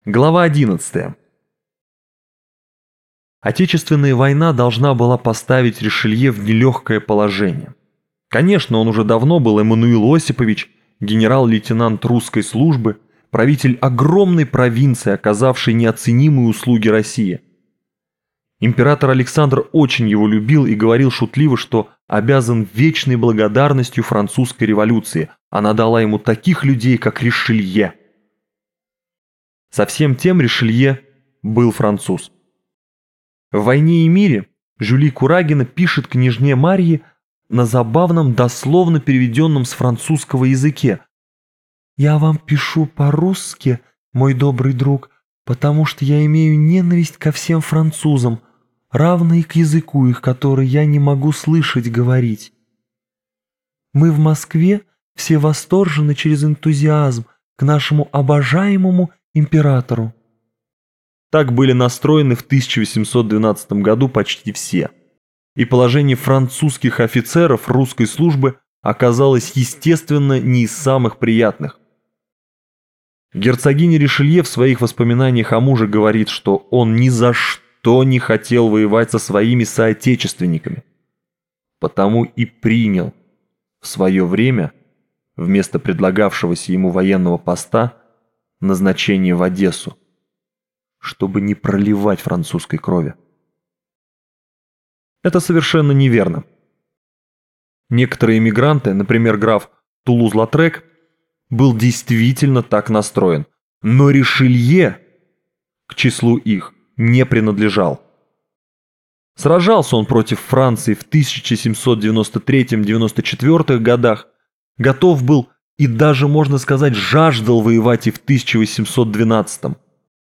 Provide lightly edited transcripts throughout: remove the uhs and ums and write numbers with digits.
Глава 11. Отечественная война должна была поставить Ришелье в нелегкое положение. Конечно, он уже давно был Эммануил Осипович, генерал-лейтенант русской службы, правитель огромной провинции, оказавшей неоценимые услуги России. Император Александр очень его любил и говорил шутливо, что обязан вечной благодарностью французской революции. Она дала ему таких людей, как Ришелье. Со всем тем Ришелье был француз. В «Войне и мире» Жюли Курагина пишет княжне Марье на забавном, дословно переведенном с французского языке: «Я вам пишу по-русски, мой добрый друг, потому что я имею ненависть ко всем французам, равно и к языку их, который я не могу слышать говорить. Мы в Москве все восторжены через энтузиазм к нашему обожаемому императору». Так были настроены в 1812 году почти все. И положение французских офицеров русской службы оказалось, естественно, не из самых приятных. Герцогиня Ришелье в своих воспоминаниях о муже говорит, что он ни за что не хотел воевать со своими соотечественниками, потому и принял в свое время вместо предлагавшегося ему военного поста назначение в Одессу, чтобы не проливать французской крови. Это совершенно неверно. Некоторые эмигранты, например, граф Тулуз-Латрек, был действительно так настроен, но Ришелье к числу их не принадлежал. Сражался он против Франции в 1793-94 годах, готов был и даже, можно сказать, жаждал воевать и в 1812.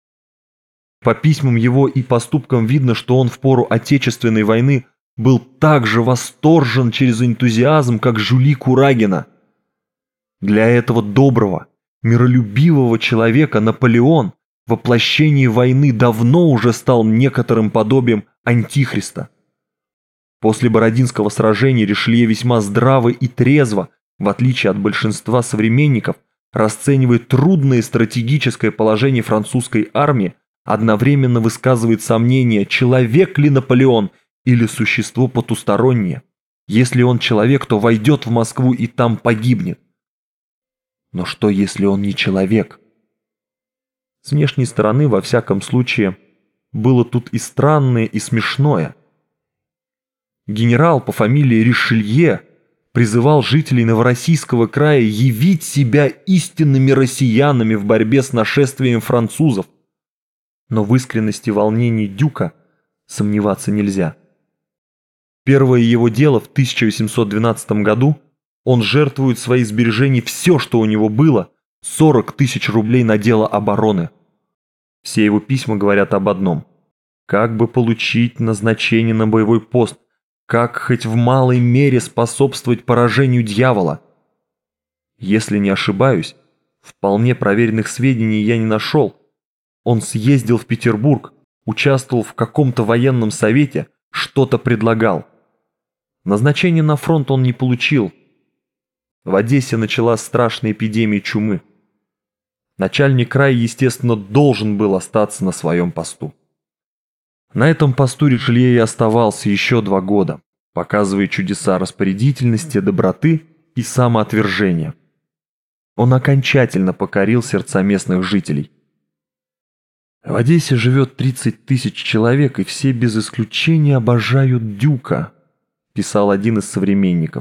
По письмам его и поступкам видно, что он в пору Отечественной войны был так же восторжен через энтузиазм, как Жюли Курагина. Для этого доброго, миролюбивого человека Наполеон в воплощении войны давно уже стал некоторым подобием антихриста. После Бородинского сражения Ришелье весьма здраво и трезво, в отличие от большинства современников, расценивает трудное стратегическое положение французской армии, одновременно высказывает сомнение, человек ли Наполеон или существо потустороннее. Если он человек, то войдет в Москву и там погибнет. Но что, если он не человек? С внешней стороны, во всяком случае, было тут и странное, и смешное. Генерал по фамилии Ришелье призывал жителей Новороссийского края явить себя истинными россиянами в борьбе с нашествием французов. Но в искренности волнений дюка сомневаться нельзя. Первое его дело в 1812 году он жертвует свои сбережения, все, что у него было, 40 тысяч рублей на дело обороны. Все его письма говорят об одном: как бы получить назначение на боевой пост, как хоть в малой мере способствовать поражению дьявола. Если не ошибаюсь, вполне проверенных сведений я не нашел. Он съездил в Петербург, участвовал в каком-то военном совете, что-то предлагал. Назначение на фронт он не получил. В Одессе началась страшная эпидемия чумы. Начальник края, естественно, должен был остаться на своем посту. На этом посту Ришелье и оставался еще 2 года, показывая чудеса распорядительности, доброты и самоотвержения. Он окончательно покорил сердца местных жителей. В Одессе живет 30 тысяч человек, и все без исключения обожают дюка, писал один из современников.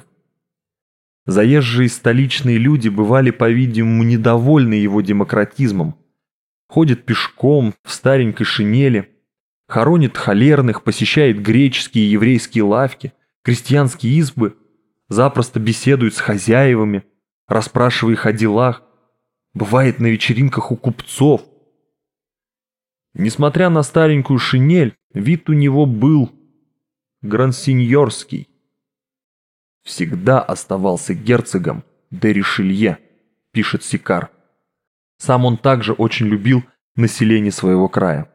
Заезжие столичные люди бывали, по-видимому, недовольны его демократизмом. Ходит пешком, в старенькой шинели, хоронит холерных, посещает греческие и еврейские лавки, крестьянские избы, запросто беседует с хозяевами, расспрашивая их о делах, бывает на вечеринках у купцов. Несмотря на старенькую шинель, вид у него был грансиньорский. Всегда оставался герцогом де Ришелье, пишет Сикар. Сам он также очень любил население своего края.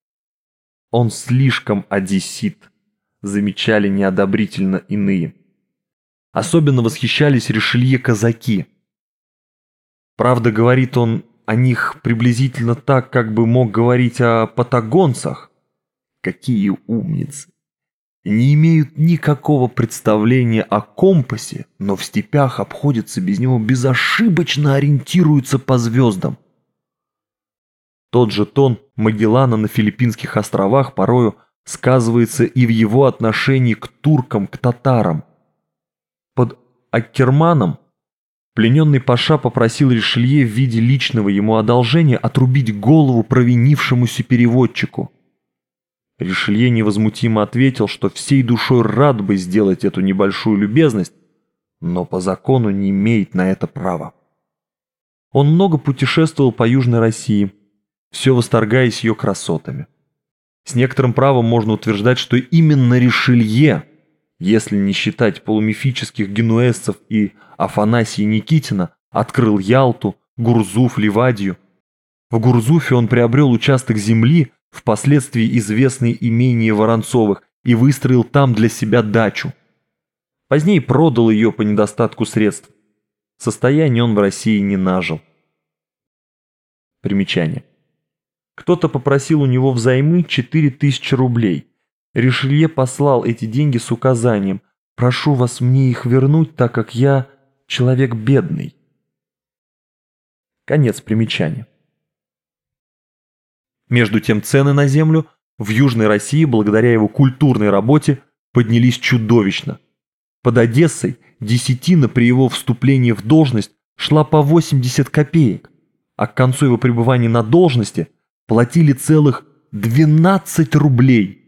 Он слишком одессит, замечали неодобрительно иные. Особенно восхищались Ришелье казаки. Правда, говорит он, о них приблизительно так, как бы мог говорить о патагонцах. Какие умницы! Не имеют никакого представления о компасе, но в степях обходятся без него, безошибочно ориентируются по звездам. Тот же тон Магеллана на Филиппинских островах порою сказывается и в его отношении к туркам, к татарам. Под Аккерманом плененный паша попросил Ришелье в виде личного ему одолжения отрубить голову провинившемуся переводчику. Ришелье невозмутимо ответил, что всей душой рад бы сделать эту небольшую любезность, но по закону не имеет на это права. Он много путешествовал по Южной России, все восторгаясь ее красотами. С некоторым правом можно утверждать, что именно Ришелье, если не считать полумифических генуэзцев и Афанасия Никитина, открыл Ялту, Гурзуф, Ливадию. В Гурзуфе он приобрел участок земли, впоследствии известное имение Воронцовых, и выстроил там для себя дачу. Позднее продал ее по недостатку средств. Состояние он в России не нажил. Примечание. Кто-то попросил у него взаймы 4000 рублей. Ришелье послал эти деньги с указанием: «Прошу вас мне их вернуть, так как я человек бедный». Конец примечания. Между тем цены на землю в Южной России, благодаря его культурной работе, поднялись чудовищно. Под Одессой десятина при его вступлении в должность шла по 80 копеек, а к концу его пребывания на должности платили целых 12 рублей.